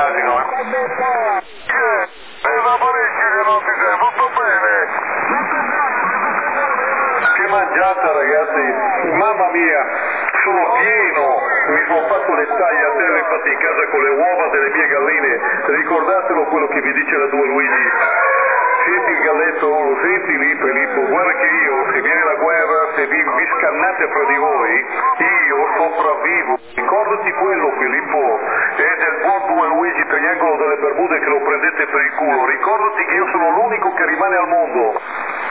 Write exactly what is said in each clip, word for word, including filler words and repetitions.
immagino, eh. È da parecchio che non ti sei, tutto bene? Che mangiata, ragazzi, mamma mia, sono pieno, mi sono fatto le tagliatelle infatti in casa con le uova delle mie galline, ricordatelo quello che vi dice la tua Luigi. Senti il galletto, lo senti lì Filippo, guarda che io, se viene la guerra, se vi, vi scannate fra di voi, io sopravvivo. Ricordati quello Filippo, è del buon due Luigi Triangolo delle Bermude che lo prendete per il culo, ricordati che io sono l'unico che rimane al mondo.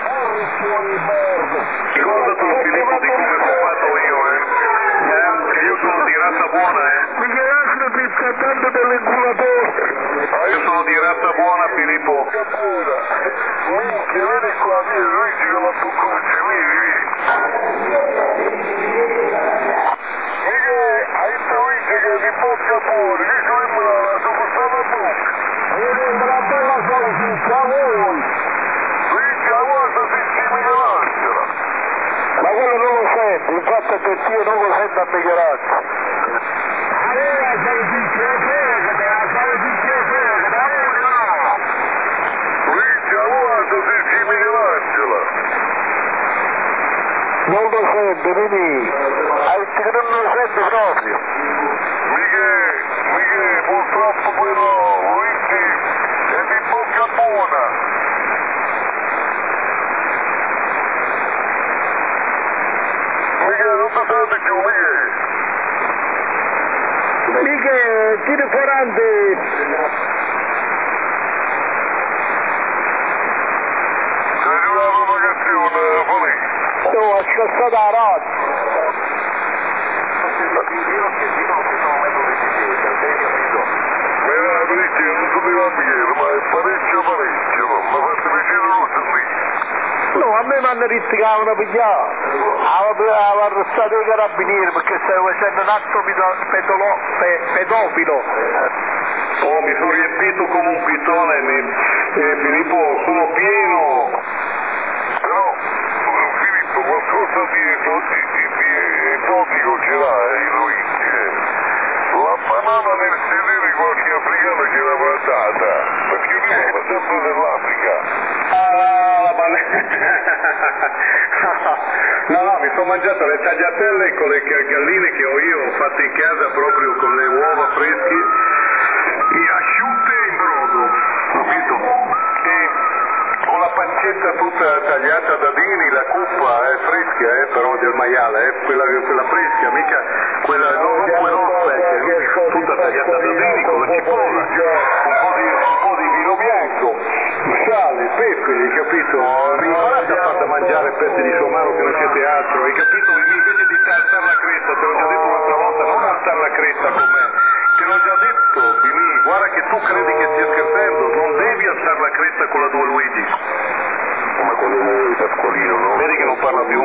Ricordatelo Filippo di come sono fatto io, eh. eh che io sono di razza buona, eh. Michelangelo ti sta dando dell'inculatore. Io sono di razza buona Filippo. Minchia, vieni qua, vieni Luigi che la tu conosci, vieni, vieni. Mica, hai visto Luigi che ti porta fuori, che sono in mano, sono stato a bocca. Vieni, me la bella salsiccia, voi. Luigi, la guarda se ci Michelangelo. Ma quello non lo sento, il fatto è che io non lo sento a Michelangelo. Allora, salsiccia, è vero che me la salsiccia è vero, che me la porta. Luigi, la guarda se ci Michelangelo. Non lo sento, vedi? Altri non lo sento proprio. Miche, miche, purtroppo quello, Luigi, è di bocca buona. Miche, non ti senti più, Miche? Miche, tiri forante. Sei arrivato una canzone, Fali? No, ha scassato la radio. Mira, parecchio, non so di Michele, ma è parecchio parecchio, no? Ma fate vicino rosso lì. No, a me mi hanno detto che avevano pigliato. Aveva arrestato i carabinieri perché stavo facendo un atto pedolo, pe, pedofilo. Oh, mi sono riempito come un pitone, mi, eh, Filippo, sono pieno. Però, Filippo, qualcosa di, di, di, di esotico ce l'ha, eh, Luigi. La banana nel sedere qualche africano ce l'ha plantata, perché lui va sempre dell'Africa. Ah, la banana. No, no, mi sono mangiato le tagliatelle con le galline che ho io, fatte in casa proprio con le uova fresche e asciutte in brodo, capito? E con la pancetta tutta tagliata da dini, la cuppa è fresca, eh, però del maiale, eh, quella, quella fresca, mica quella, non, non quella rossa, eh, tutta tagliata da dini con la cipolla, un po' di, un po' di vino bianco, sale, pepe, hai capito? Mi imparate a far mangiare pezzi di somaro che non siete altro, hai capito? Invece di alzare la cresta, te l'ho già detto un'altra volta, non alzare la cresta con me, te l'ho già detto, Billy, guarda che tu credi che stia scherzando, non devi alzare la cresta con la tua Luigi. Ma quello vuoi, Pasqualino, no? Vedi che non parla più?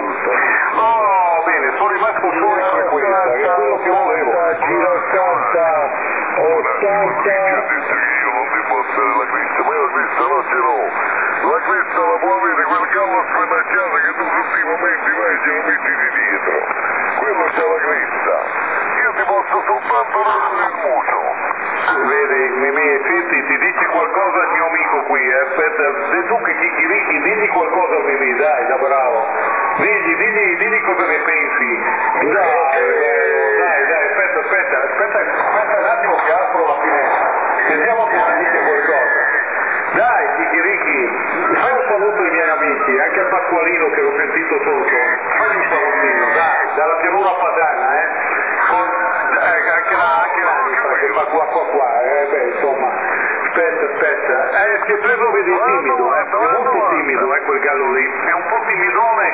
Oh, bene, sono rimasto solo in frequenza, è quello che volevo. Gira ottanta, ottanta. Io ho detto che io non devo alzare la cresta, ma io la cresta non ce l'ho. La cresta la può avere quel gallo sfrenacciato che tu ultimamente vai e ce lo metti di dietro. Quello c'è la cresta. Io ti posso soltanto rendere il muso. Vedi, Mimì, senti, ti dici qualcosa al mio amico qui, eh? Aspetta, se tu che chichirichi, digli qualcosa al Mimì, dai, da bravo. Digli, digli, digli cosa ne pensi. Dai, eh, dai, dai, aspetta, aspetta, aspetta, aspetta un attimo che apro la finestra. Vediamo che ti dice qualcosa. Dai, chichirichi, fai un saluto ai miei amici, anche al Pasqualino che l'ho sentito sotto. Fai un salutino, dai, dalla pianura padana, eh? Con, eh anche la, anche l'anima che fa qua qua qua, eh, beh, insomma, aspetta, aspetta, eh, si è preso, vedi, timido, eh, è molto timido, eh, quel gallo lì, è un po' timidone,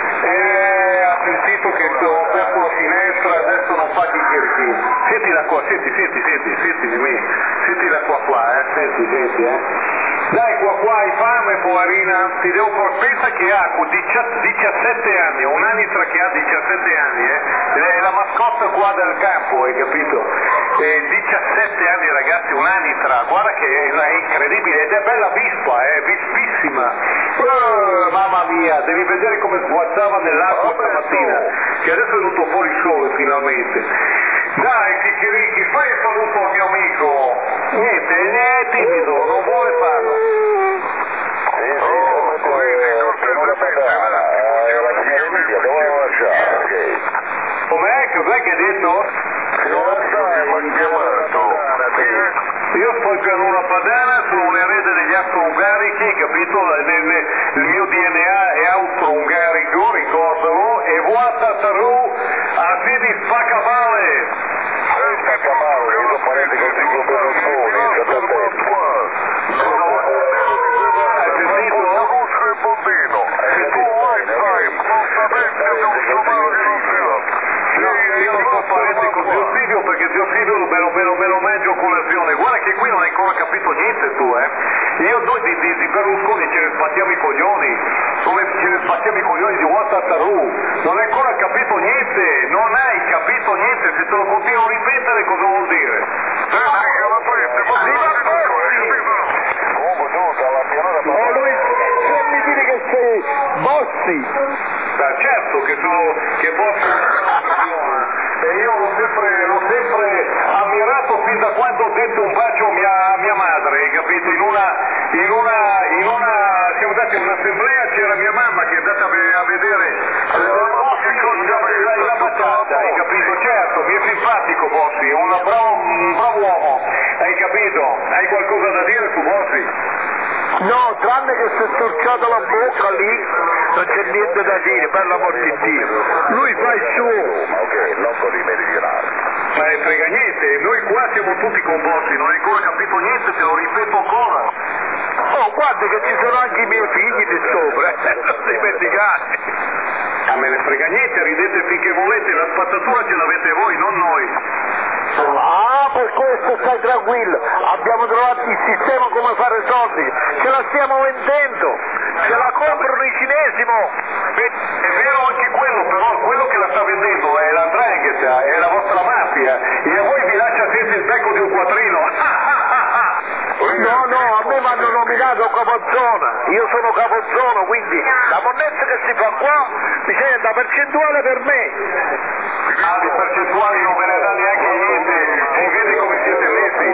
eh, ha sentito che ho aperto la finestra, adesso non fa chichirichi, sentila qua, senti, senti, senti, senti di me, sentila qua qua, eh, senti, senti, eh. Dai qua qua, hai fame poverina, ti devo far, pensa che ha diciassette anni, un'anitra che ha diciassette anni, eh, è la mascotte qua del campo, hai capito? Eh, diciassette anni ragazzi, un'anitra, guarda che è, è incredibile, ed è bella vispa, è vispissima, oh, mamma mia, devi vedere come sguazzava nell'acqua stamattina, che adesso è venuto fuori il sole finalmente. Dai Chichirichi, fai il saluto al mio amico. Niente, Cos'è che hai detto? Non sai, mi ha chiamato. Io sto in pianura padana, sono un erede degli austro-ungarici, capito? Il, il, il mio D N A è austro-ungarico, ricordalo, e Vuatataru a piedi spaccavalle. Spaccavalle, io sono parente con Siglo Berlusconi, Hai sentito? Augusto e Bombino, e tu Einstein, fortemente musulmano di Russia. Io non sono parente con Zio Silvio perché Zio Silvio me lo, me lo, me lo mangio con l'azione. Guarda che qui non hai ancora capito niente tu, eh? Io noi di, di, di Berlusconi ce ne spattiamo i coglioni, come ce ne spattiamo i coglioni di Ouattara. Non hai ancora capito niente, non hai capito niente, se te lo continuo a ripetere cosa vuol dire? Senti che la prende, ma si va comunque tu dalla pianura Oh Luigi, non mi dire che sei Bossi! Beh, certo che sono, che posso... E io l'ho sempre, l'ho sempre ammirato fin da quando ho detto un bacio a mia, a mia madre, hai capito? In una, in una, in una, siamo andati in un'assemblea, c'era mia mamma che è andata a ve- a vedere la, la baciata, hai capito? Certo, mi è simpatico Bossi, è un bravo, un bravo uomo, hai capito? Hai qualcosa da dire su Bossi? No, tranne che si è storciata la bocca lì, non c'è niente da dire, per l'amor di Dio. Lui fa il suo. Ma ok, non sono i meridionali. Ma ne frega niente, noi qua siamo tutti con Bossi, non hai ancora capito niente, te lo ripeto ancora. Oh, guarda che ci sono anche i miei figli di sopra, non dimenticate. Ah, me ne frega niente, ridete finché volete, la spazzatura ce l'avete voi, non noi. Ah, per questo stai tranquillo, abbiamo trovato il sistema come fare soldi, ce la stiamo vendendo, ce la comprano i cinesi mo. Beh, è vero anche quello, però quello che la sta vendendo è la 'ndrangheta, è la vostra mafia, e a voi vi lascia senza il becco di un quattrino. No, no, a me mi hanno nominato capozona, io sono capozona, quindi la monnezza che si fa qua mi c'è da percentuale per me. Ah, di percentuali non ve ne dà neanche niente, e vedi come siete messi.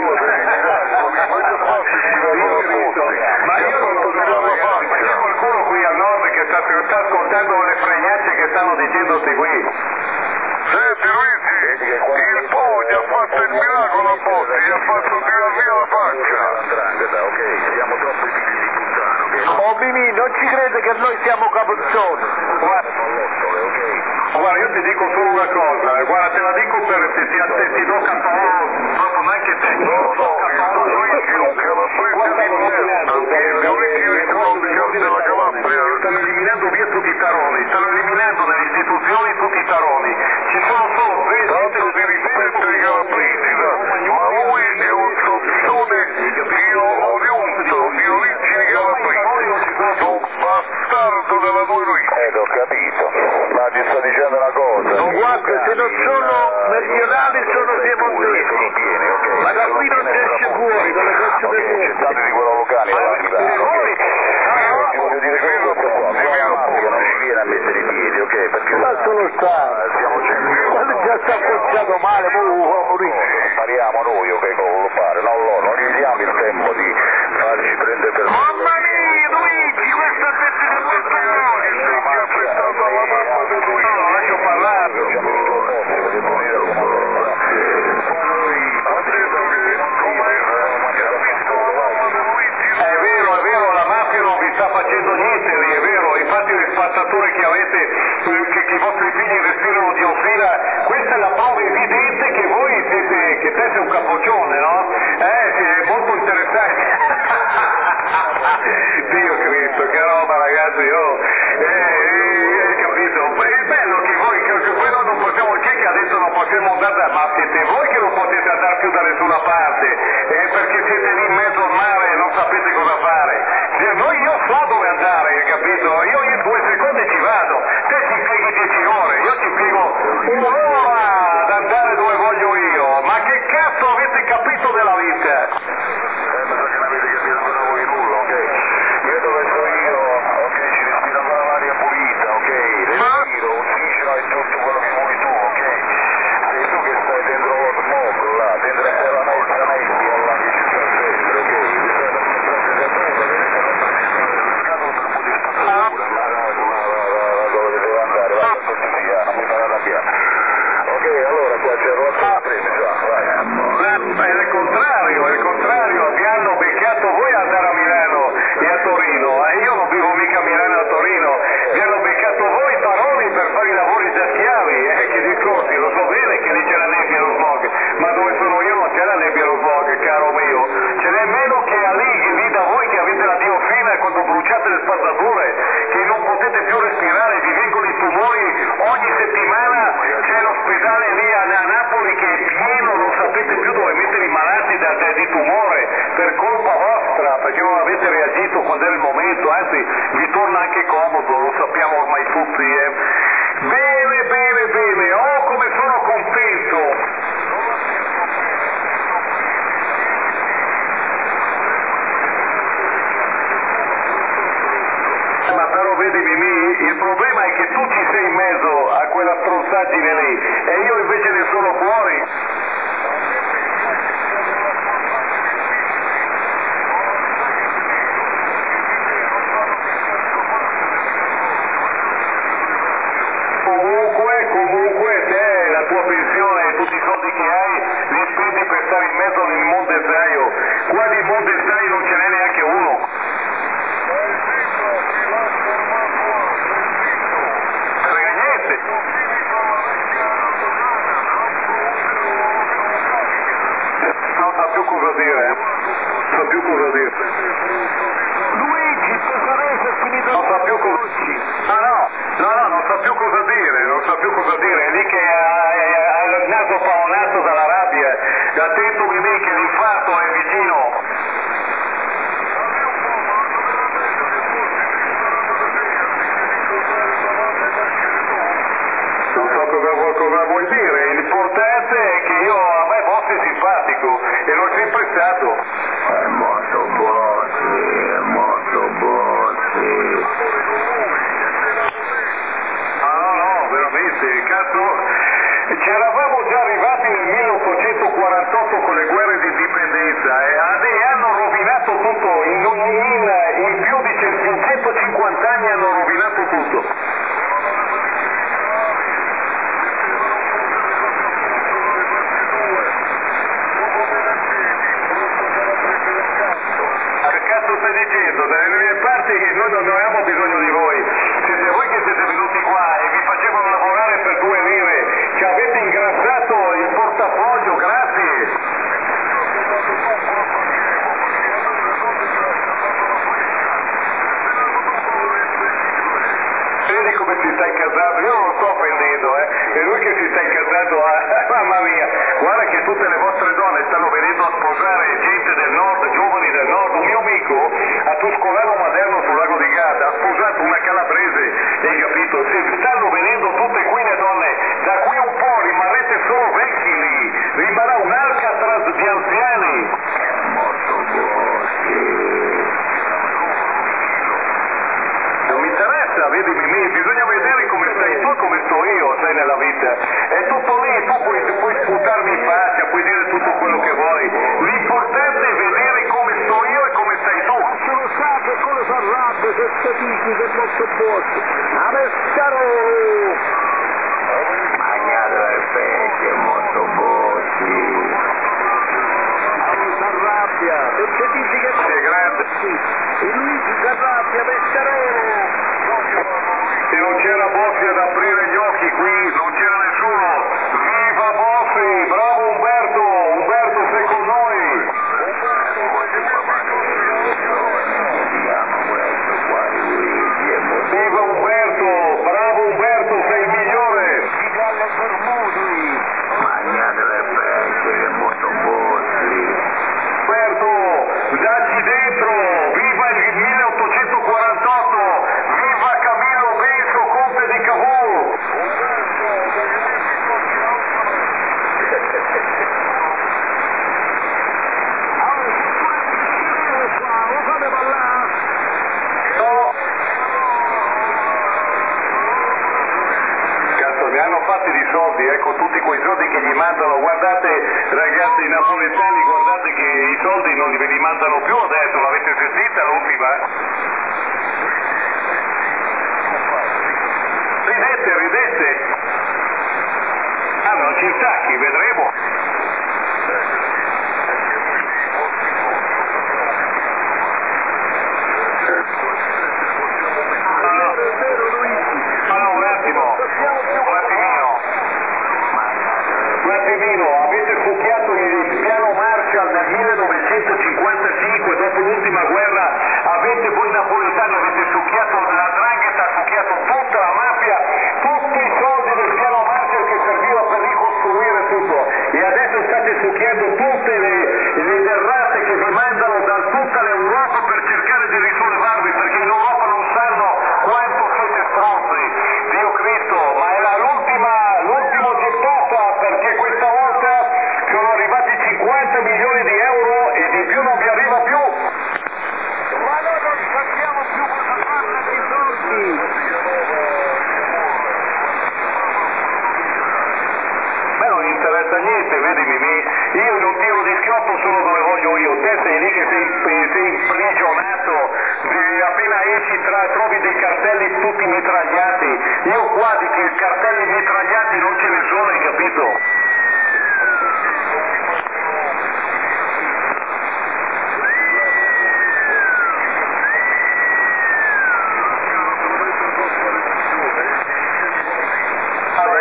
Ma io non lo so, ragazzi, ma c'è qualcuno qui al nord che sta, sta ascoltando le fregnacce che stanno dicendoti qui. Senti Luigi, il Poggi ha fatto il miracolo a Bossi, gli ha fatto tirare via la faccia. Ok, siamo troppo figli di puttana, ok? Oh Mimì, non ci crede che noi siamo capozzoni. Guarda, guarda, io ti dico solo una cosa, guarda, te la dico per se ti, se ti do cattolo, proprio neanche te. No, no, no, Luigi, non che la prende di testa, che Luigi ricordi della Calabria. Stanno eliminando via tutti i taroni, stanno eliminando dalle istituzioni tutti i taroni. Ci sono solo tre Tanto di rispetto ai calabresi, ma lui è un sozzone, io ho riunto di origini calabresi, un bastardo della tua Luigi. Eh, ho capito, ma ti sto dicendo una cosa. No, guarda, se non sono meridionali sono piemontesi, ma da qui non si esce fuori, non le faccio vedere. C'è di quello locale, voglio dire quello qua, non ci viene a mettere i piedi, ok? Perché Ma sono stato, quando già sta appoggiato male, mo morire. spariamo noi, ok, con lo fare, non loro, non gli diamo il tempo di farci prendere per Mamma mia, Luigi, questo è detto del portellone! Stai aspettando alla mamma di lui. No, lascio parlare. È vero, è vero, la mafia non vi sta facendo niente lì, è vero, infatti le spazzature che avete, eh, che, che i vostri figli respirano diossina, questa è la prova evidente che voi siete, che te sei un capogiro stupidaggine lì e io invece ne sono fuori. Comunque, comunque te la tua pensione e tutti i soldi che hai li spendi per stare in mezzo al montesaio. Qua di montesaio non ce n'è neanche uno. Frega niente. Non sa più cosa dire, eh. Non sa più cosa dire. Luigi, Pesarese è finito. Non sa più cosa dire. Ah no, no, no, non sa più cosa dire, non sa più cosa dire. È lì che ha, ha il naso paonato dalla rabbia. Attento Mimì che l'infarto è vicino. Non so cosa, cosa vuoi dire, l'importante è che io a me Bossi è simpatico e l'ho sempre stato. È molto Bossi, è molto Bossi. Ah no, no, veramente, cazzo, ci eravamo già arrivati nel milleottocentoquarantotto con le guerre di indipendenza e hanno rovinato tutto, in, in, in più di centocinquanta anni hanno rovinato tutto. Stai dicendo, dalle mie parti che noi non abbiamo bisogno di voi, siete voi che siete venuti qua e vi facevano lavorare per due lire, ci avete ingrassato il portafoglio, grazie. Vedi come si sta incasando, io non lo sto offendendo, eh, è lui che si sta incasando, a... mamma mia, guarda che tutte le vostre donne stanno venendo a sposare gente del nord, giovani del nord, un mio amico a Tuscolano Maderno sul lago di Garda ha sposato una calabrese, hai capito? Si stanno venendo tutte qui le donne, da qui un po' rimarrete solo vecchi lì, rimarrà un'Alcatraz di anziani. Molto Bossi. Non mi interessa, vedi Mimì, bisogna vedere come stai tu e come sto io, sai, nella vita. È tutto lì, tu puoi, puoi sputarmi in faccia, puoi dire tutto quello che vuoi. L'importante è vedere come sto io e come stai tu. Se lo sa che quello si arrabbia se te dici che non si può. A Pescarolo! Magnato il pesce, molto Bossi. Non si arrabbia, perché dici che Sei grande. e Luigi si arrabbia, Pescarolo! Se non c'era Bossi ad aprire gli occhi qui, non c'era nessuno. Viva Bossi, bravo Umberto, Umberto sei con noi. Viva Umberto, bravo Umberto, sei il migliore. Magnato il pesce, molto Bossi. Umberto, dacci dentro, viva il milleottocentoquarantotto, viva Camillo Benso, conte di Cavour. No. Cazzo, ne hanno fatti di soldi, ecco tutti quei soldi che gli mandano, guardate ragazzi napoletani, guardate che i soldi non li, li mandano più adesso, l'avete sentita l'ultima? Ridete, ridete! Ah, non ci stacchi, vedremo! Allora, un attimo, un attimino, un attimino,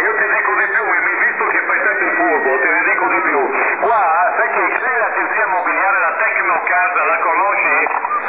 io ti dico di più, mi visto che fai sempre il furbo, te ne dico di più. Qua, sai che c'è l'agenzia immobiliare, la Tecnocasa, la conosci?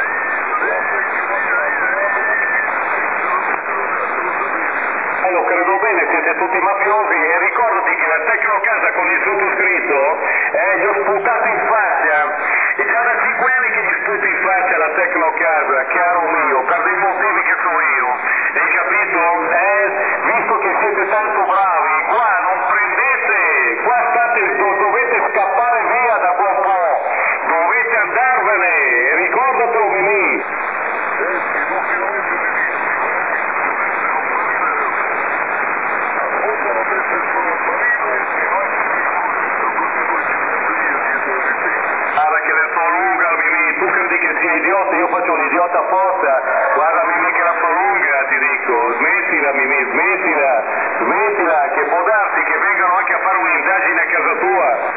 Eh, lo credo bene, siete tutti mafiosi e ricordati che la Tecnocasa con il sottoscritto eh, gli ho sputato in faccia e già da cinque anni che gli sputo in faccia la Tecnocasa, caro mio, per dei motivi che so io, hai capito? Eh, visto che siete tanto bravi, qua non prendete, qua state, dovete scappare via da buon po', dovete andarvene, ricordatelo Mimì. Idiota, io faccio un idiota apposta, guarda Mimì che la prolunga, ti dico, smettila Mimì, smettila, smettila, che può darsi che vengano anche a fare un'indagine a casa tua.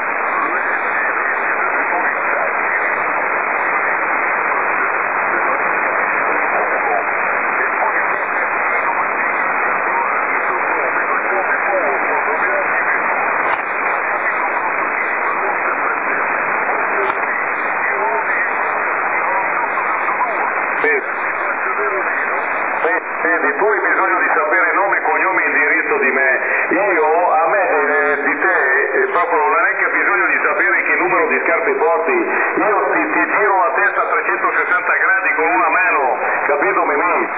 Vedi, tu hai bisogno di sapere nome, cognome e indirizzo di me. Io, a me, eh, di te, eh, proprio non è che ho bisogno di sapere che numero di scarpe porti. Io ti, ti giro la testa a trecentosessanta gradi con una mano, capito Mimì?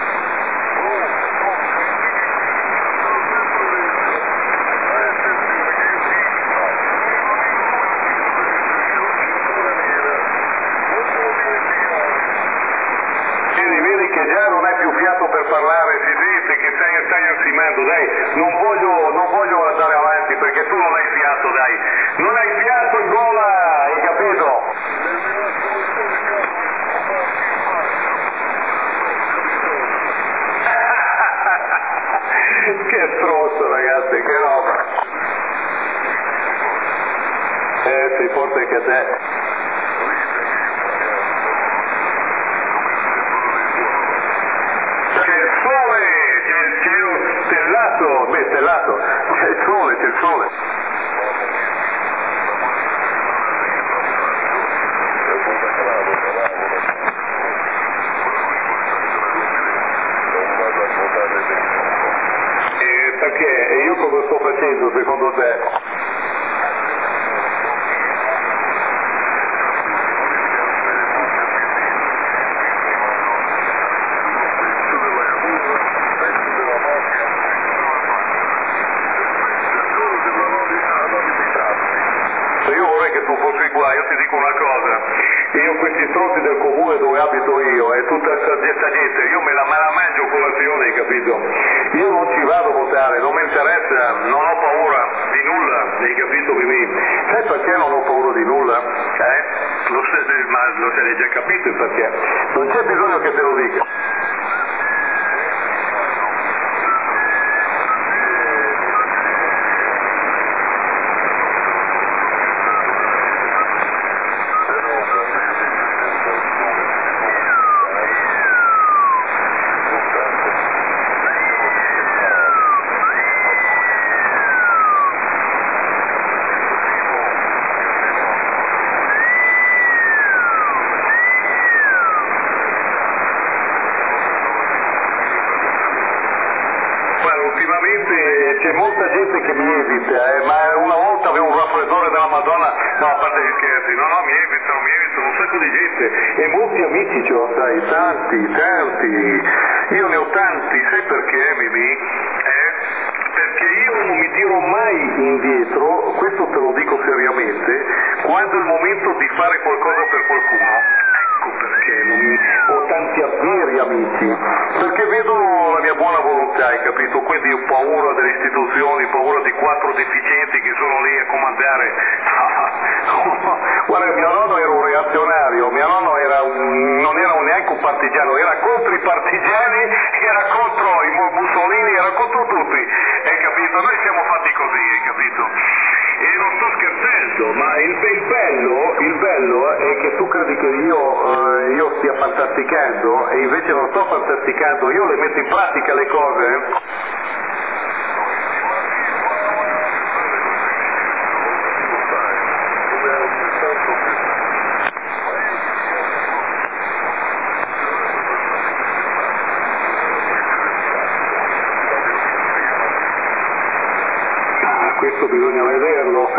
Che già non hai più fiato per parlare, si sente che stai, stai ansimando, dai, non voglio, non voglio andare avanti perché tu non hai fiato, dai, non hai fiato in gola, hai capito? Che stronzo ragazzi, che roba. Eh sì, forse che te. Beh, stellato, c'è il sole, c'è il sole. E perché? E io cosa sto facendo secondo te? Io ti dico una cosa, io questi stronzi del comune dove abito io e tutta questa gente, io me la, me la mangio colazione, hai capito? Io non ci vado a votare, non mi interessa, non ho paura di nulla, hai capito Mimì? Sai perché non ho paura di nulla? Eh? Lo, ma lo hai già capito il perché? Non c'è bisogno che te lo dica. C'è molta gente che mi evita, eh, ma una volta avevo un raffreddore della Madonna, no a parte gli scherzi, no no mi evitano, mi evitano un sacco di gente e molti amici ce l'ho, sai, tanti, tanti, io ne ho tanti, sai perché Mimì? Eh? Perché io non mi tiro mai indietro, questo te lo dico seriamente, quando è il momento di fare qualcosa per qualcuno. Ecco perché non mi... ho tanti veri amici, perché vedono la mia buona volontà, hai capito? Quindi ho paura delle istituzioni, paura di quattro deficienti che sono lì a comandare. Guarda, mio nonno era un reazionario, mio nonno era un... non era neanche un partigiano, era contro i partigiani, era contro i Mussolini, era contro tutti, hai capito? Noi siamo fatti così, hai capito? E non sto scherzando, ma il, il, bello, il bello è che tu credi che io, eh, io stia fantasticando e invece non sto fantasticando, io le metto in pratica le cose. questo bisogna vederlo.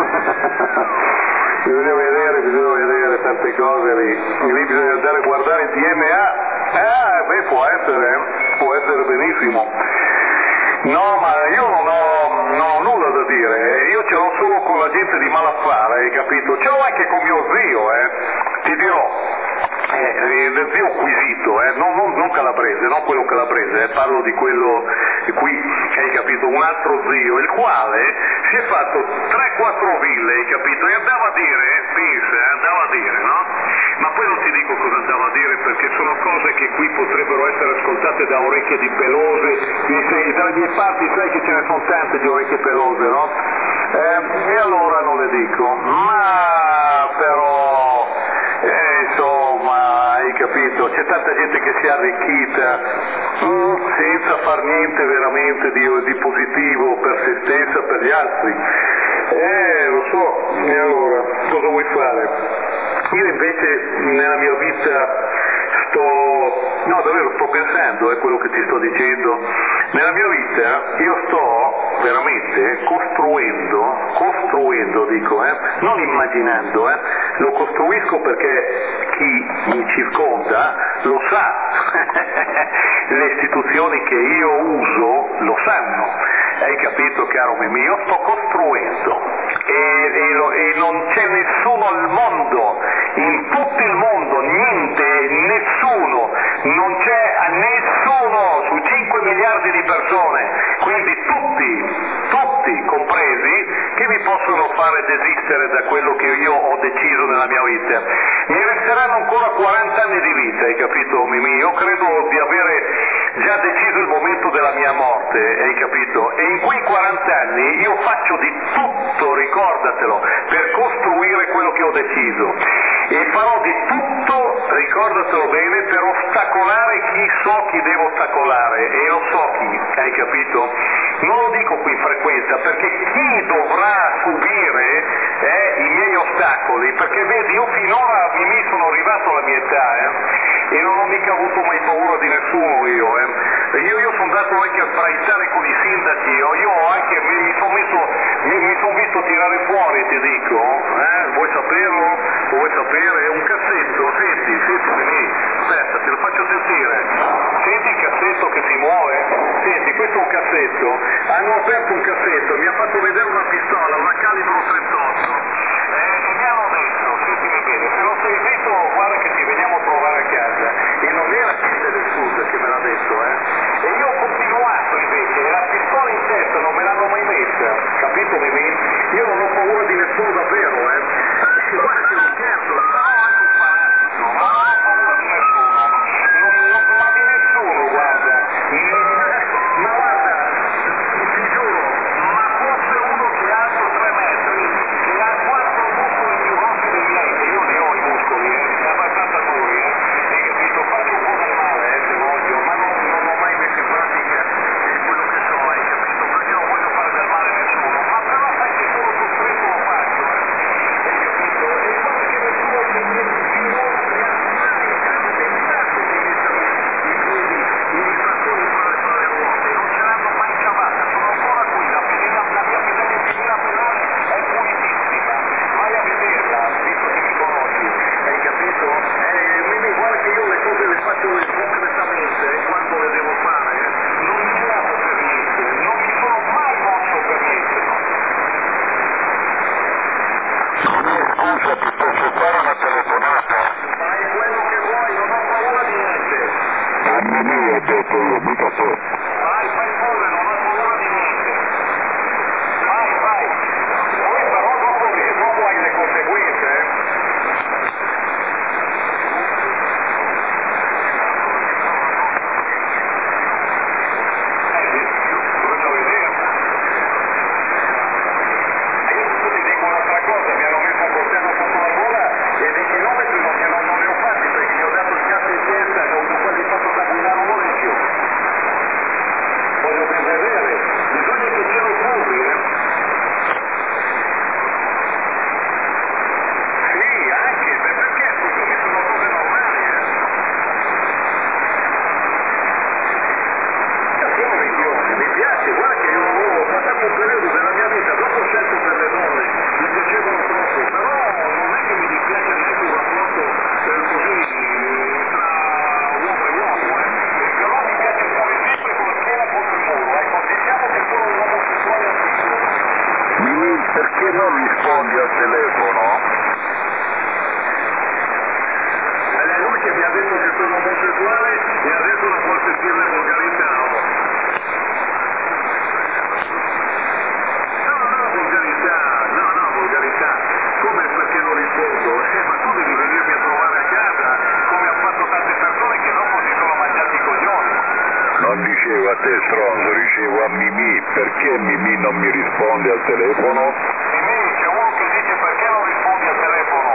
bisogna vedere, bisogna vedere tante cose lì, lì bisogna andare a guardare il D N A. Ah, beh, può essere, può essere benissimo. No, ma io non ho, non ho nulla da dire, io ce l'ho solo con la gente di malaffare, hai capito? Ce l'ho anche con mio zio, eh, ti dirò, eh, del zio Quisito, eh, non, non, non calabrese, non quello calabrese, eh, parlo di quello qui, hai capito? Un altro zio, il quale si è fatto tre quattro ville, hai capito? E andava a dire, pensa, andava a dire, no? Ma poi non ti dico cosa andava a dire perché sono cose che qui potrebbero essere ascoltate da orecchie di pelose, e dalle mie parti sai che ce ne sono tante di orecchie pelose, no? Eh, e allora non le dico, ma però, eh, insomma, hai capito, c'è tanta gente che si è arricchita mm, senza far niente veramente di, di positivo per se stessa, per gli altri. Eh, lo so, e allora, cosa vuoi fare? Io invece nella mia vita sto, no davvero sto pensando, è quello che ti sto dicendo, nella mia vita io sto veramente costruendo, costruendo dico, eh, non immaginando, eh, lo costruisco perché chi mi circonda lo sa, le istituzioni che io uso lo sanno, hai capito caro Mimì? Io sto costruendo e, e, lo, e non c'è nessuno al mondo, in tutto il mondo, niente, nessuno, non c'è a nessuno su cinque miliardi di persone, quindi tutti, tutti compresi, che mi possono fare desistere da quello che io ho deciso nella mia vita. Mi resteranno ancora quaranta anni di vita, hai capito Mimì? Io credo di avere già deciso il momento della mia morte, hai capito? E in quei quaranta anni io faccio di tutto, ricordatelo, per costruire quello che ho deciso. E farò di tutto, ricordatelo bene, per ostacolare chi so chi devo ostacolare, e lo so chi, hai capito? Non lo dico qui in frequenza, perché chi dovrà subire eh, i miei ostacoli, perché vedi, io finora mi sono arrivato alla mia età, eh, e non ho mica avuto mai paura di nessuno io, eh. Io, io sono andato anche a sbraitare con i sindaci, io, io anche mi, mi sono messo, mi, mi son visto tirare fuori, ti dico, eh, vuoi saperlo? Vuoi sapere? È un cassetto, senti, senti, vieni, aspetta, te lo faccio sentire, senti il cassetto che si muove? Senti, questo è un cassetto, hanno aperto un cassetto, Mimì, perché non rispondi al telefono? La luce mi ha detto che sono omosessuale e adesso non può sentire volgarità. No, no, volgarità, no, no, volgarità. Come perché non rispondo? Eh, ma tu devi venirmi a trovare a casa, come hanno fatto tante persone che dopo si sono mangiati i coglioni. Non dicevo a te stronzo, dicevo a Mimì, perché Mimì non mi risponde al telefono? Mimì, c'è uno che dice perché non rispondi al telefono.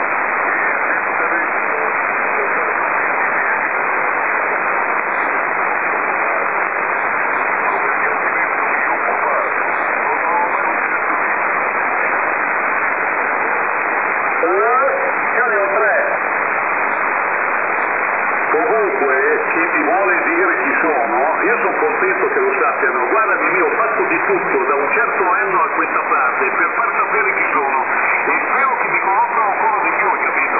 Comunque, chi ti vuole dire chi sono, io sono contento che lo sappiano. Guarda Mimì, ho fatto di tutto da un certo anno a questa parte per far sapere chi sono e spero che mi conoscano ancora di più, capito?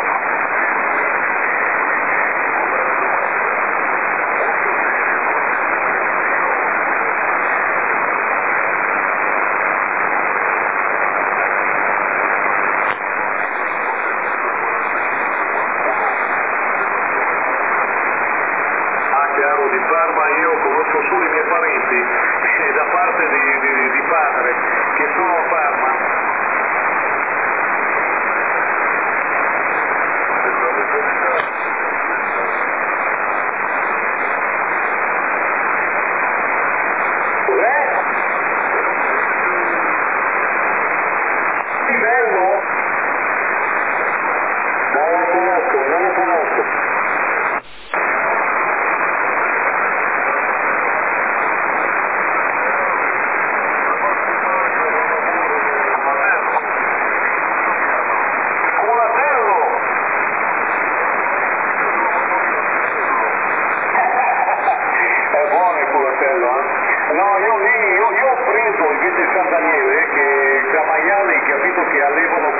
Chiaro, di Parma io conosco solo i miei parenti eh, da parte di, di, di padre che sono a Parma. Cos'è? Livello? Non lo conosco, non lo conosco. No, io lì, io, io ho preso invece San Daniele che a maiali, capito, che allevano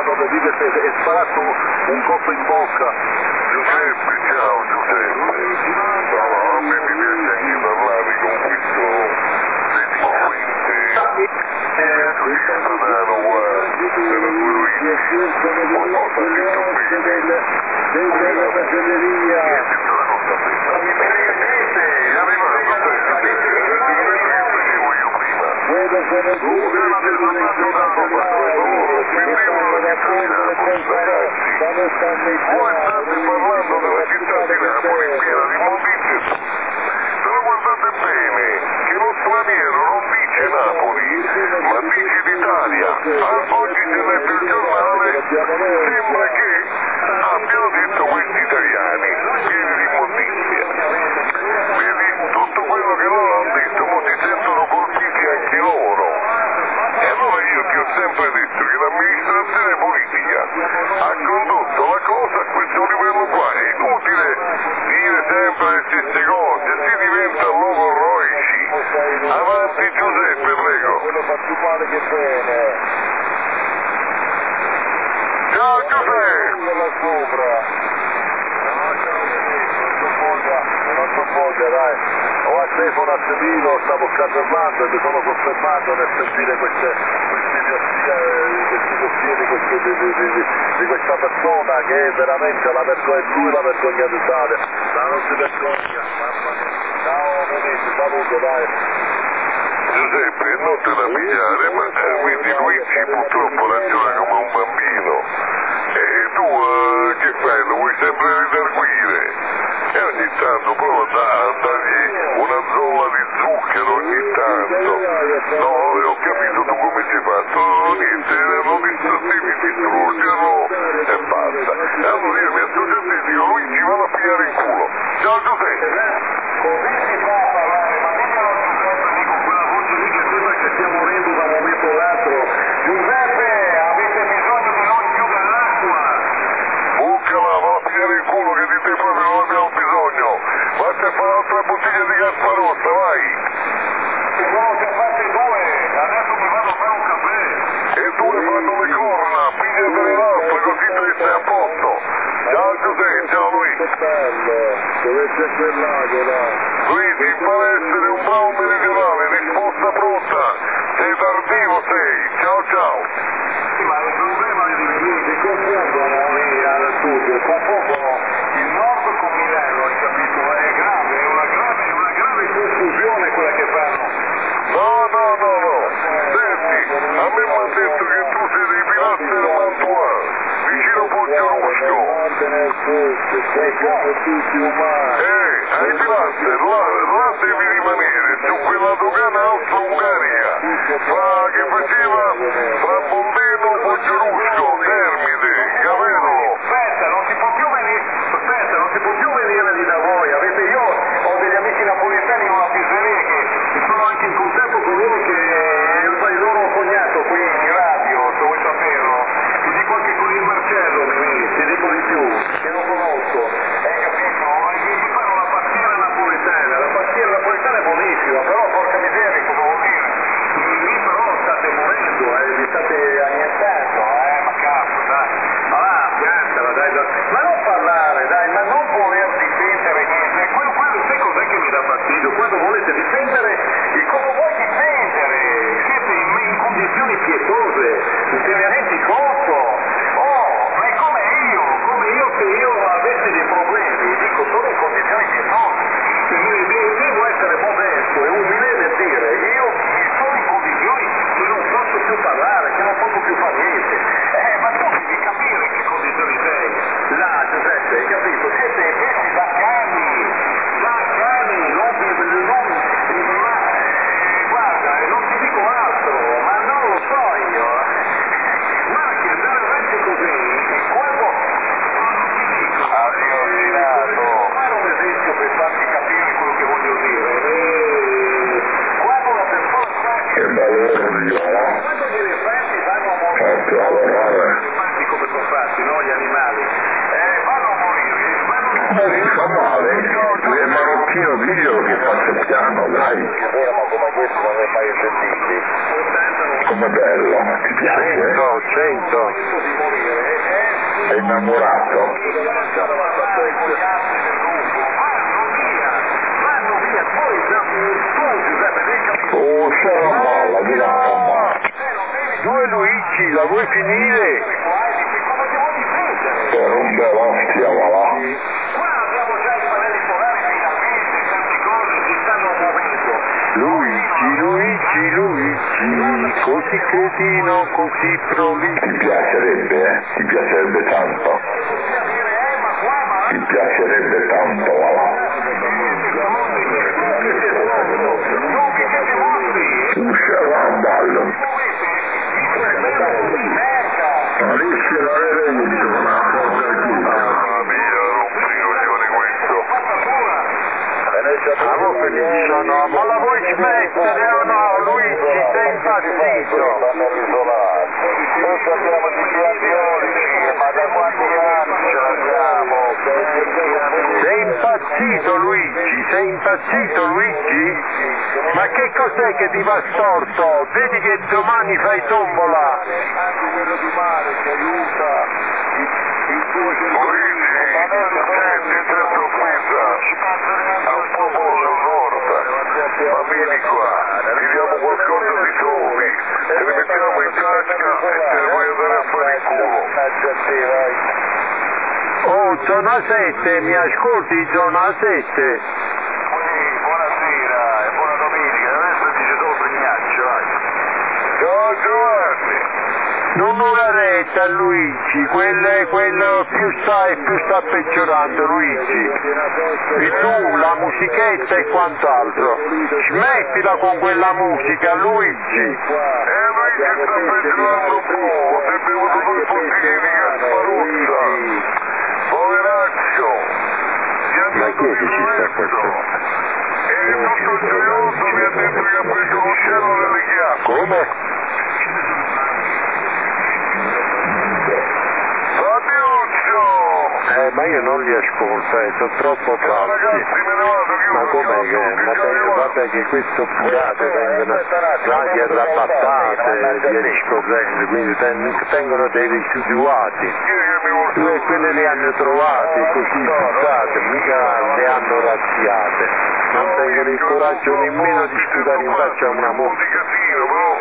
dove vivete e sparato un colpo in bocca. Giuseppe, ciao Giuseppe. No, a me mi piace anche parlare con questo delinquente. Questo Sanano, guarda, era quello lì. Qualcosa ha detto bene. Della macelleria. Vedo come tu quando stanno voi state parlando della città di Napoli piena di immondizie, però guardate bene che lo straniero non dice Napoli ma dice l'Italia. Ah, oggi si legge il giornale, sembra che abbiano detto questi italiani pieni di immondizia. Vedi, tutto quello che loro hanno detto mo si sentono colpiti anche loro. E allora io ti ho sempre detto che l'amministrazione politica ha condotto la cosa a questo livello qua. È inutile dire sempre le stesse cose, si diventa logorroici. Avanti Giuseppe, prego. quello fa più male che bene. Ciao Giuseppe! Là sopra. Non so voglia, dai. Ho a telefono a Sevino, stavo scatenando e mi sono soffermato nel sentire queste, queste questi dossieri questi, di, di, di, di questa persona che è veramente la vergogna, lui la vergogna d'Italia. Ma non si vergogna, mamma mia. Ciao Venezia, saluto, dai. Giuseppe, non te da pigliare, ma eh, vedi Luigi purtroppo ragiona come un bambino. E tu eh, che fai? Lo vuoi sempre ridarguire? E ogni tanto prova a dargli una zolla di zucchero ogni tanto. No, ho capito tu come ci fa. Tu niente, lo distrattivi, ti struggono e basta. E allora io mi associo a te e dico Luigi vado a pigliare il culo. Ciao Giuseppe! Così si fa a parlare, ma diglielo a Giuseppe, dico quella voce lì che sembra che stia morendo da un momento all'altro. Giuseppe, avete bisogno di noi più dell'acqua. Buccala, va a pigliare il culo che di te proprio non abbiamo bisogno. Vatti a fare un'altra bottiglia di Gasparossa, vai! Ci sono già fatte due, adesso mi vado a fare un caffè. E due fanno le corna, pigliatene l'altra così tu stai a posto. Ciao Giuseppe, ciao Luigi. Che bello, dove c'è quel lago là? Luigi, impara a essere un bravo meridionale, risposta pronta. Sei tardivo, sei. Ciao ciao. Sì, ma il problema è che confondono lì al sud, confondono il nord con Milano, hai capito? È grave, è una grave, è una grave confusione quella che fanno. No, no, no, no. Senti, a me mi hanno detto che tu sei dei pilastri del Mantuano, vicino Poggiolusco. Nel sud, che siamo tutti umani. Eh, ai pilastri, là, là devi rimanere, su quella dogana austro-ungarica. Fra che faceva fra Bombeno, Poggiolusco, Termide, Gavello. Aspetta, non si può più venire, aspetta, non si può più venire lì da voi, avete, io ho degli amici napoletani con la pizzeria che sono anche in contatto con loro che è il loro cognato qui in radio, se vuoi saperlo, ti dico anche con il Marcello, ti dico di più, che non conosco, hai capito? Gli fanno la pastiera napoletana, la pastiera napoletana è buonissima, però porca miseria, cosa vuol dire? Lì però state morendo, eh, vi state annientando, eh, ma cazzo, dai, ma va, piantala, dai, dai, ma non parlare, dai, ma non voler difendere niente, quello, quello, sai cos'è che mi dà fastidio? Quando volete difendere, e come vuoi difendere? Siete in, in condizioni pietose, te ne rendi conto? Oh, ma è come io, come io se io avessi dei problemi, dico, sono in condizioni pietose, devo essere modesto e umile nel dire, io sono in condizioni che non posso più parlare, che non posso più fare niente. Eh, ma tu devi capire che condizioni sei. Là, Giuseppe, hai capito? Siete messi da cani, da cani, non vi, non, ma, eh, guarda, non ti dico altro, ma non lo so io. Ma che andare avanti così, quando... Allucinato. Fare un esempio per farti capire quello che voglio dire. E quando una persona sa che... Che bello, Quando gli elefanti vanno a morire, gli elefanti come sono fatti, no? Gli animali, eh, vanno a morire, vanno a morire. fa male, tu è marocchino, diglielo che faccia piano, dai. Ma come questo non è mai sentito. Come bello, ti piace? cento, cento. Di morire. È innamorato. Oh, c'è la palla, di là la palla. Due Luigi, la vuoi finire? Per un bell'ostia, va là. Luigi, Luigi, Luigi, così cretino, così prolifico. Ti piacerebbe, eh? Ti piacerebbe tanto. Ti piacerebbe tanto, va là. Usciamo a ballo. Riesci a avere una cosa qui. Mamma mia, rompi i coglioni questo. No, no, ma la vuoi smettere o no, Luigi, sei impazzito. Noi sappiamo di ghiandioli, ma da quanti anni ce l'abbiamo? Sei impazzito, Luigi, sei impazzito, Luigi? Ma che cos'è che ti va storto? Vedi che domani fai tombola. Luigi, senti, tranquilla, ha un popolo del nord, ma vieni qua, ti diamo qualcosa di soli, te li mettiamo in tasca e te ne vuoi andare a fare in culo. Oh, zona sette, mi ascolti, zona sette? Buonasera e buona domenica, adesso dice solo Prignaccio, vai. Ciao Giovanni. Non una retta, Luigi, quello, quello più sta e più sta peggiorando, Luigi. E tu, la musichetta e quant'altro. Smettila con quella musica, Luigi. Eh, Luigi sta peggiorando un po', si è bevuto due bottiglie di Gasparuzza. Poveraccio, si è Ma chi è che ci sta facendo? E tutto gioioso mi ha detto che ha preso l'uccello nelle chiappe. Come? Eh, ma io non li ascolto, eh, sono troppo falsi. Ma com'è che, vabbè, vabbè che questo purato vengono radio arrabattate, via discorrendo, quindi ten, tengono dei rifiuti. Due quelle le hanno trovate così fizzate, mica le hanno razziate. Non tengono il coraggio nemmeno di sputare in faccia a una mosca.